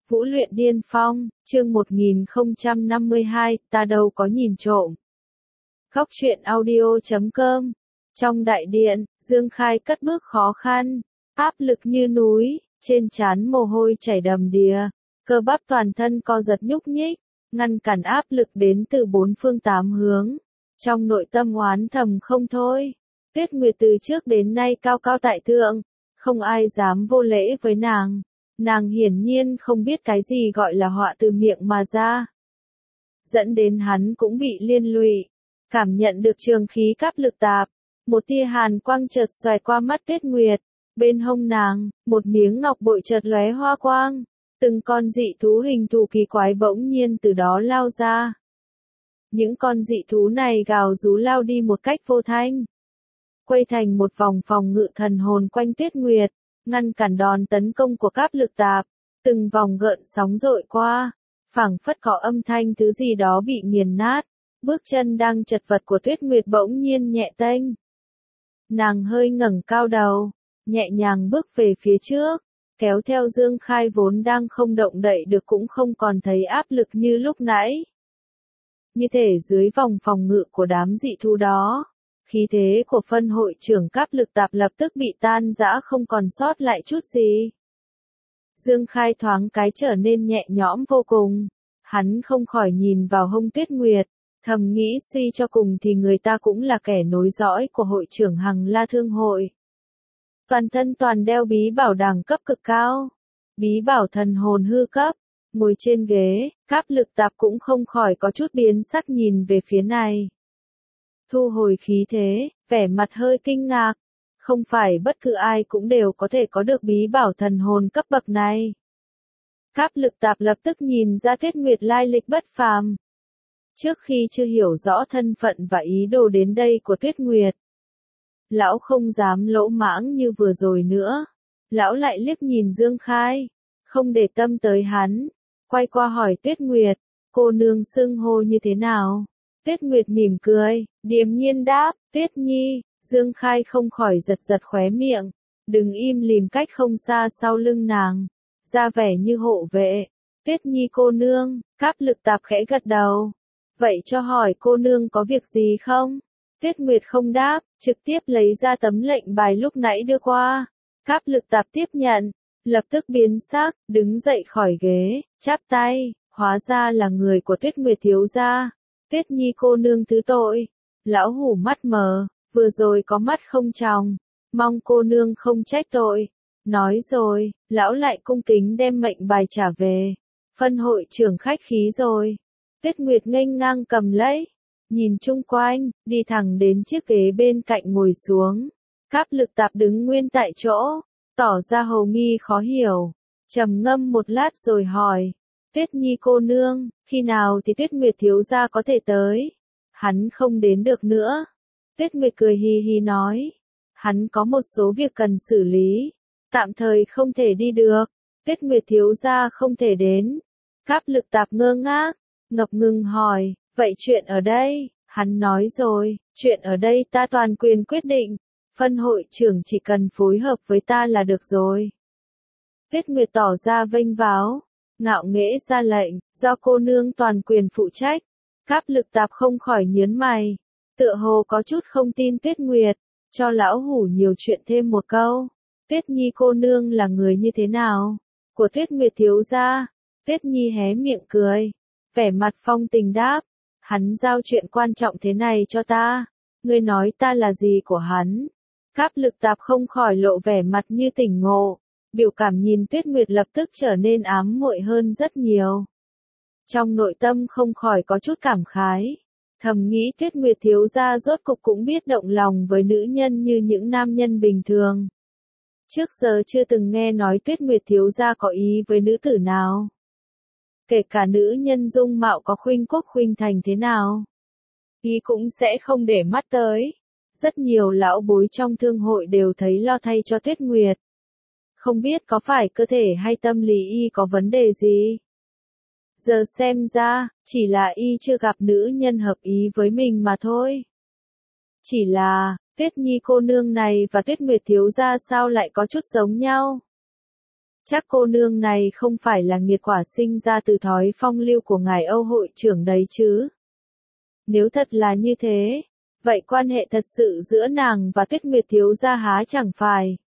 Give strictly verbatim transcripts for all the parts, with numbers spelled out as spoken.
Vũ luyện điên phong, chương một nghìn không trăm năm mươi hai, ta đâu có nhìn trộm. Góc truyện audio chấm com. Trong đại điện, Dương Khai cất bước khó khăn, áp lực như núi, trên trán mồ hôi chảy đầm đìa, cơ bắp toàn thân co giật nhúc nhích, ngăn cản áp lực đến từ bốn phương tám hướng. Trong nội tâm oán thầm không thôi, Tuyết Nguyệt từ trước đến nay cao cao tại thượng, không ai dám vô lễ với nàng. Nàng hiển nhiên không biết cái gì gọi là họa từ miệng mà ra. Dẫn đến hắn cũng bị liên lụy. Cảm nhận được trường khí cáp lực tạp. Một tia hàn quang chợt xoẹt qua mắt Tuyết Nguyệt. Bên hông nàng, một miếng ngọc bội chợt lóe hoa quang. Từng con dị thú hình thù kỳ quái bỗng nhiên từ đó lao ra. Những con dị thú này gào rú lao đi một cách vô thanh. Quay thành một vòng phòng ngự thần hồn quanh Tuyết Nguyệt. Ngăn cản đòn tấn công của cáp lực tạp, từng vòng gợn sóng dội qua, phảng phất có âm thanh thứ gì đó bị nghiền nát, bước chân đang chật vật của Tuyết Nguyệt bỗng nhiên nhẹ tênh. Nàng hơi ngẩng cao đầu, nhẹ nhàng bước về phía trước, kéo theo Dương Khai vốn đang không động đậy được cũng không còn thấy áp lực như lúc nãy. Như thể dưới vòng phòng ngự của đám dị thú đó. Khí thế của phân hội trưởng cáp lực tạp lập tức bị tan rã không còn sót lại chút gì. Dương Khai thoáng cái trở nên nhẹ nhõm vô cùng. Hắn không khỏi nhìn vào hông Tuyết Nguyệt, thầm nghĩ suy cho cùng thì người ta cũng là kẻ nối dõi của hội trưởng Hằng La Thương Hội. Toàn thân toàn đeo bí bảo đẳng cấp cực cao, bí bảo thần hồn hư cấp, ngồi trên ghế, cáp lực tạp cũng không khỏi có chút biến sắc nhìn về phía này. Thu hồi khí thế, vẻ mặt hơi kinh ngạc. Không phải bất cứ ai cũng đều có thể có được bí bảo thần hồn cấp bậc này. Cáp lực tạp lập tức nhìn ra Tuyết Nguyệt lai lịch bất phàm. Trước khi chưa hiểu rõ thân phận và ý đồ đến đây của Tuyết Nguyệt, lão không dám lỗ mãng như vừa rồi nữa. Lão lại liếc nhìn Dương Khai, không để tâm tới hắn, quay qua hỏi Tuyết Nguyệt, cô nương xưng hô như thế nào? Tuyết Nguyệt mỉm cười, điềm nhiên đáp, Tuyết Nhi. Dương Khai không khỏi giật giật khóe miệng, đứng im lìm cách không xa sau lưng nàng, ra vẻ như hộ vệ. Tuyết Nhi cô nương, cáp lực tạp khẽ gật đầu. Vậy cho hỏi cô nương có việc gì không? Tuyết Nguyệt không đáp, trực tiếp lấy ra tấm lệnh bài lúc nãy đưa qua. Cáp lực tạp tiếp nhận, lập tức biến sắc, đứng dậy khỏi ghế, chắp tay, hóa ra là người của Tuyết Nguyệt thiếu gia. Tuyết Nhi cô nương thứ tội. Lão hủ mắt mờ, vừa rồi có mắt không tròng, mong cô nương không trách tội. Nói rồi, lão lại cung kính đem mệnh bài trả về. Phân hội trưởng khách khí rồi. Tuyết Nguyệt nghênh ngang cầm lấy, nhìn chung quanh, đi thẳng đến chiếc ghế bên cạnh ngồi xuống. Cáp lực tạp đứng nguyên tại chỗ, tỏ ra hầu nghi khó hiểu, trầm ngâm một lát rồi hỏi. Tuyết Nhi cô nương, khi nào thì Tuyết Nguyệt thiếu gia có thể tới? Hắn không đến được nữa. Tuyết Nguyệt cười hì hì nói. Hắn có một số việc cần xử lý, tạm thời không thể đi được. Tuyết Nguyệt thiếu gia không thể đến. Cáp lực tạp ngơ ngác, ngập ngừng hỏi, vậy chuyện ở đây? Hắn nói rồi, chuyện ở đây ta toàn quyền quyết định. Phân hội trưởng chỉ cần phối hợp với ta là được rồi. Tuyết Nguyệt tỏ ra vênh váo, ngạo nghễ ra lệnh, do cô nương toàn quyền phụ trách. Cáp lực tạp không khỏi nhớn mày, tựa hồ có chút không tin Tuyết Nguyệt, cho lão hủ nhiều chuyện thêm một câu. Tuyết Nhi cô nương là người như thế nào? Của Tuyết Nguyệt thiếu gia. Tuyết Nhi hé miệng cười, vẻ mặt phong tình đáp, hắn giao chuyện quan trọng thế này cho ta, ngươi nói ta là gì của hắn? Cáp lực tạp không khỏi lộ vẻ mặt như tỉnh ngộ. Biểu cảm nhìn Tuyết Nguyệt lập tức trở nên ám muội hơn rất nhiều. Trong nội tâm không khỏi có chút cảm khái. Thầm nghĩ Tuyết Nguyệt thiếu gia rốt cục cũng biết động lòng với nữ nhân như những nam nhân bình thường. Trước giờ chưa từng nghe nói Tuyết Nguyệt thiếu gia có ý với nữ tử nào. Kể cả nữ nhân dung mạo có khuynh quốc khuynh thành thế nào, ý cũng sẽ không để mắt tới. Rất nhiều lão bối trong thương hội đều thấy lo thay cho Tuyết Nguyệt. Không biết có phải cơ thể hay tâm lý y có vấn đề gì? Giờ xem ra, chỉ là y chưa gặp nữ nhân hợp ý với mình mà thôi. Chỉ là, Tuyết Nhi cô nương này và Tuyết Nguyệt thiếu gia sao lại có chút giống nhau? Chắc cô nương này không phải là nghiệt quả sinh ra từ thói phong lưu của ngài Âu hội trưởng đấy chứ. Nếu thật là như thế, vậy quan hệ thật sự giữa nàng và Tuyết Nguyệt thiếu gia há chẳng phải.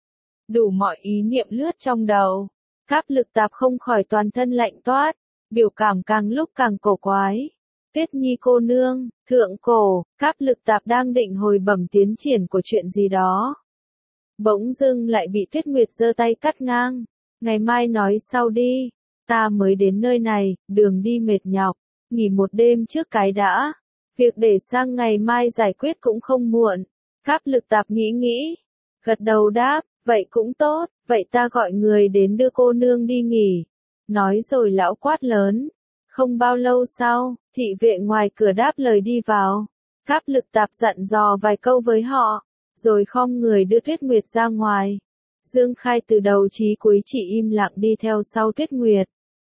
Đủ mọi ý niệm lướt trong đầu, Cáp Lực Tạp không khỏi toàn thân lạnh toát, biểu cảm càng lúc càng cổ quái. Tuyết Nhi cô nương, thượng cổ, Cáp Lực Tạp đang định hồi bẩm tiến triển của chuyện gì đó. Bỗng dưng lại bị Tuyết Nguyệt giơ tay cắt ngang. Ngày mai nói sau đi, ta mới đến nơi này, đường đi mệt nhọc, nghỉ một đêm trước cái đã. Việc để sang ngày mai giải quyết cũng không muộn. Cáp Lực Tạp nghĩ nghĩ, gật đầu đáp, vậy cũng tốt, vậy ta gọi người đến đưa cô nương đi nghỉ. Nói rồi lão quát lớn. Không bao lâu sau, thị vệ ngoài cửa đáp lời đi vào. Cáp Lực Tạp dặn dò vài câu với họ, rồi khom người đưa Tuyết Nguyệt ra ngoài. Dương Khai từ đầu chí cuối chỉ im lặng đi theo sau Tuyết Nguyệt.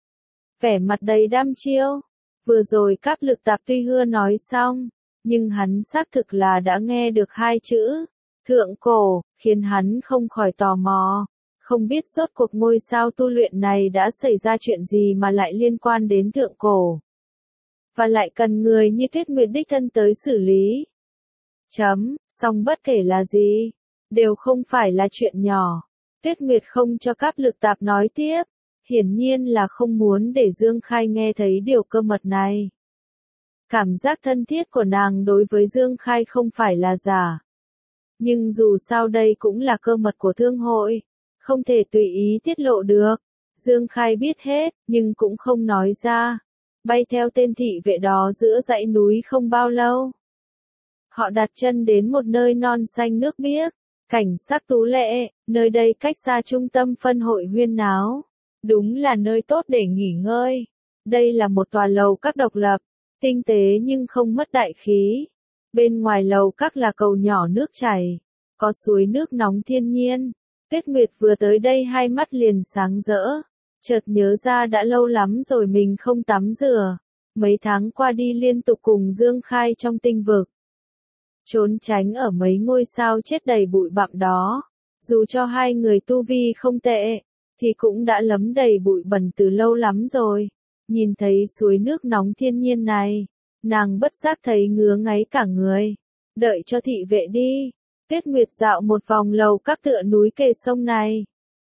Vẻ mặt đầy đăm chiêu. Vừa rồi Cáp Lực Tạp tuy hưa nói xong, nhưng hắn xác thực là đã nghe được hai chữ thượng cổ, khiến hắn không khỏi tò mò. Không biết rốt cuộc ngôi sao tu luyện này đã xảy ra chuyện gì mà lại liên quan đến thượng cổ. Và lại cần người như Tuyết Nguyệt đích thân tới xử lý. Chấm, song bất kể là gì, đều không phải là chuyện nhỏ. Tuyết Nguyệt không cho Cáp Lực Tạp nói tiếp, hiển nhiên là không muốn để Dương Khai nghe thấy điều cơ mật này. Cảm giác thân thiết của nàng đối với Dương Khai không phải là giả. Nhưng dù sao đây cũng là cơ mật của thương hội, không thể tùy ý tiết lộ được. Dương Khai biết hết, nhưng cũng không nói ra. Bay theo tên thị vệ đó giữa dãy núi không bao lâu. Họ đặt chân đến một nơi non xanh nước biếc, cảnh sắc tú lệ, nơi đây cách xa trung tâm phân hội huyên náo. Đúng là nơi tốt để nghỉ ngơi. Đây là một tòa lầu các độc lập, tinh tế nhưng không mất đại khí. Bên ngoài lầu các là cầu nhỏ nước chảy, có suối nước nóng thiên nhiên. Tuyết Nguyệt vừa tới đây hai mắt liền sáng rỡ, chợt nhớ ra đã lâu lắm rồi mình không tắm rửa. Mấy tháng qua đi liên tục cùng Dương Khai trong tinh vực, trốn tránh ở mấy ngôi sao chết đầy bụi bặm đó. Dù cho hai người tu vi không tệ, thì cũng đã lấm đầy bụi bẩn từ lâu lắm rồi. Nhìn thấy suối nước nóng thiên nhiên này, nàng bất giác thấy ngứa ngáy cả người. Đợi cho thị vệ đi, Tuyết Nguyệt dạo một vòng lầu các tựa núi kề sông này.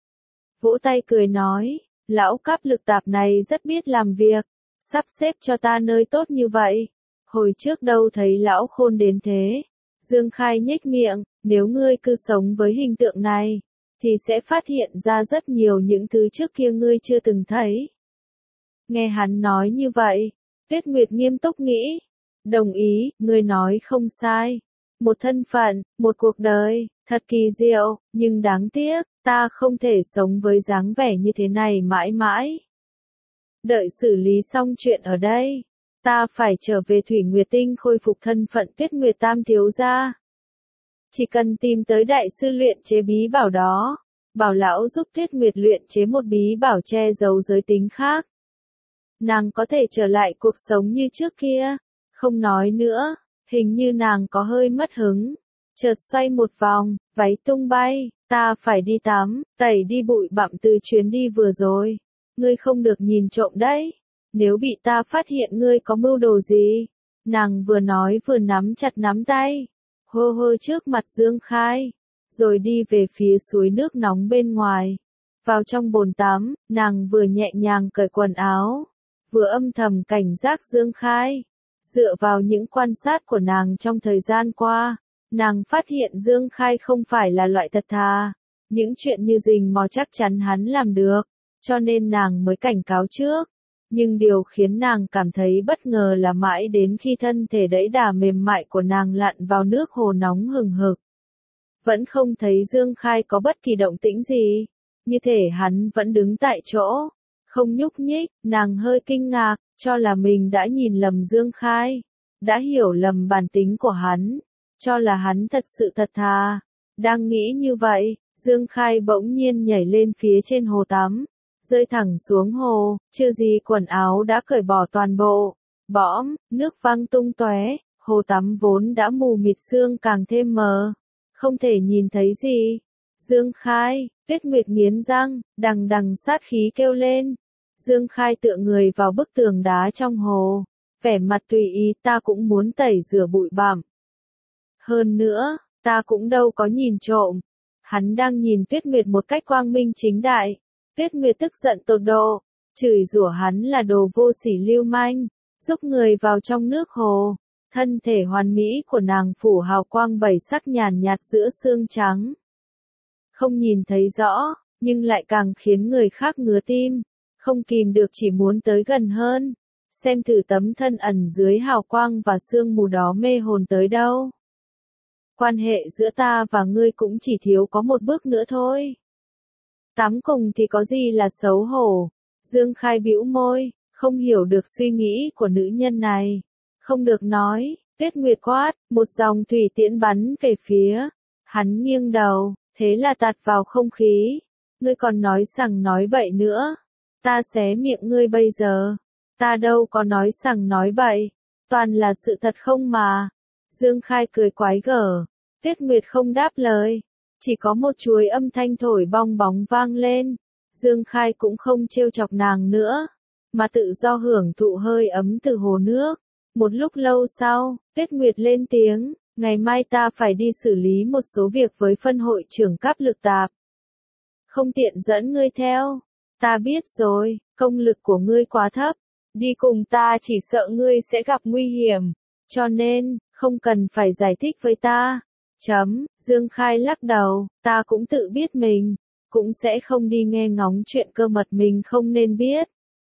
Vỗ tay cười nói, lão Cáp Lực Tạp này rất biết làm việc, sắp xếp cho ta nơi tốt như vậy. Hồi trước đâu thấy lão khôn đến thế. Dương Khai nhếch miệng, nếu ngươi cứ sống với hình tượng này, thì sẽ phát hiện ra rất nhiều những thứ trước kia ngươi chưa từng thấy. Nghe hắn nói như vậy, Tuyết Nguyệt nghiêm túc nghĩ. Đồng ý, ngươi nói không sai. Một thân phận, một cuộc đời, thật kỳ diệu, nhưng đáng tiếc, ta không thể sống với dáng vẻ như thế này mãi mãi. Đợi xử lý xong chuyện ở đây, ta phải trở về Thủy Nguyệt Tinh khôi phục thân phận Tuyết Nguyệt Tam thiếu gia. Chỉ cần tìm tới đại sư luyện chế bí bảo đó, bảo lão giúp Tuyết Nguyệt luyện chế một bí bảo che giấu giới tính khác. Nàng có thể trở lại cuộc sống như trước kia. Không nói nữa, hình như nàng có hơi mất hứng. Chợt xoay một vòng, váy tung bay, ta phải đi tắm, tẩy đi bụi bặm từ chuyến đi vừa rồi. Ngươi không được nhìn trộm đấy. Nếu bị ta phát hiện ngươi có mưu đồ gì. Nàng vừa nói vừa nắm chặt nắm tay, hô hô trước mặt Dương Khai, rồi đi về phía suối nước nóng bên ngoài. Vào trong bồn tắm, nàng vừa nhẹ nhàng cởi quần áo, vừa âm thầm cảnh giác Dương Khai. Dựa vào những quan sát của nàng trong thời gian qua, nàng phát hiện Dương Khai không phải là loại thật thà. Những chuyện như rình mò chắc chắn hắn làm được, cho nên nàng mới cảnh cáo trước. Nhưng điều khiến nàng cảm thấy bất ngờ là mãi đến khi thân thể đẫy đà mềm mại của nàng lặn vào nước hồ nóng hừng hực, vẫn không thấy Dương Khai có bất kỳ động tĩnh gì. Như thể hắn vẫn đứng tại chỗ, không nhúc nhích. Nàng hơi kinh ngạc, cho là mình đã nhìn lầm Dương Khai, đã hiểu lầm bản tính của hắn, cho là hắn thật sự thật thà. Đang nghĩ như vậy, Dương Khai bỗng nhiên nhảy lên phía trên hồ tắm, rơi thẳng xuống hồ, chưa gì quần áo đã cởi bỏ toàn bộ. Bõm, nước văng tung tóe, hồ tắm vốn đã mù mịt sương càng thêm mờ, không thể nhìn thấy gì. Dương Khai, Tuyết Nguyệt nghiến răng, đằng đằng sát khí kêu lên. Dương Khai tựa người vào bức tường đá trong hồ, vẻ mặt tùy ý, ta cũng muốn tẩy rửa bụi bặm. Hơn nữa, ta cũng đâu có nhìn trộm. Hắn đang nhìn Tuyết Nguyệt một cách quang minh chính đại. Tuyết Nguyệt tức giận tột độ, chửi rủa hắn là đồ vô sỉ lưu manh, giúp người vào trong nước hồ. Thân thể hoàn mỹ của nàng phủ hào quang bảy sắc nhàn nhạt giữa xương trắng. Không nhìn thấy rõ, nhưng lại càng khiến người khác ngứa tim, không kìm được chỉ muốn tới gần hơn, xem thử tấm thân ẩn dưới hào quang và sương mù đó mê hồn tới đâu. Quan hệ giữa ta và ngươi cũng chỉ thiếu có một bước nữa thôi. Tắm cùng thì có gì là xấu hổ. Dương Khai bĩu môi, không hiểu được suy nghĩ của nữ nhân này. Không được nói, Tuyết Nguyệt quát, một dòng thủy tiễn bắn về phía. Hắn nghiêng đầu, thế là tạt vào không khí. Ngươi còn nói sằng nói bậy nữa. Ta xé miệng ngươi bây giờ. Ta đâu có nói sằng nói bậy. Toàn là sự thật không mà. Dương Khai cười quái gở. Tuyết Nguyệt không đáp lời. Chỉ có một chuỗi âm thanh thổi bong bóng vang lên. Dương Khai cũng không trêu chọc nàng nữa, mà tự do hưởng thụ hơi ấm từ hồ nước. Một lúc lâu sau, Tuyết Nguyệt lên tiếng, ngày mai ta phải đi xử lý một số việc với phân hội trưởng cấp lực tạp. Không tiện dẫn ngươi theo. Ta biết rồi, công lực của ngươi quá thấp. Đi cùng ta chỉ sợ ngươi sẽ gặp nguy hiểm. Cho nên, không cần phải giải thích với ta. Chấm, Dương Khai lắc đầu, ta cũng tự biết mình, cũng sẽ không đi nghe ngóng chuyện cơ mật mình không nên biết.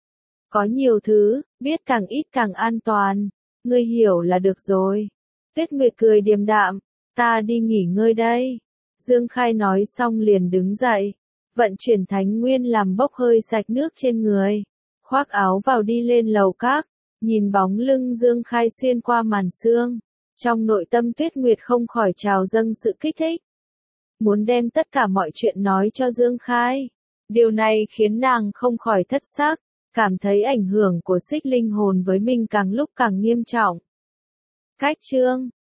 Có nhiều thứ, biết càng ít càng an toàn, ngươi hiểu là được rồi. Tuyết Nguyệt cười điềm đạm, ta đi nghỉ ngơi đây. Dương Khai nói xong liền đứng dậy, vận chuyển thánh nguyên làm bốc hơi sạch nước trên người, khoác áo vào đi lên lầu các, nhìn bóng lưng Dương Khai xuyên qua màn sương. Trong nội tâm Tuyết Nguyệt không khỏi trào dâng sự kích thích. Muốn đem tất cả mọi chuyện nói cho Dương Khai. Điều này khiến nàng không khỏi thất sắc, cảm thấy ảnh hưởng của xích linh hồn với mình càng lúc càng nghiêm trọng. Cách chương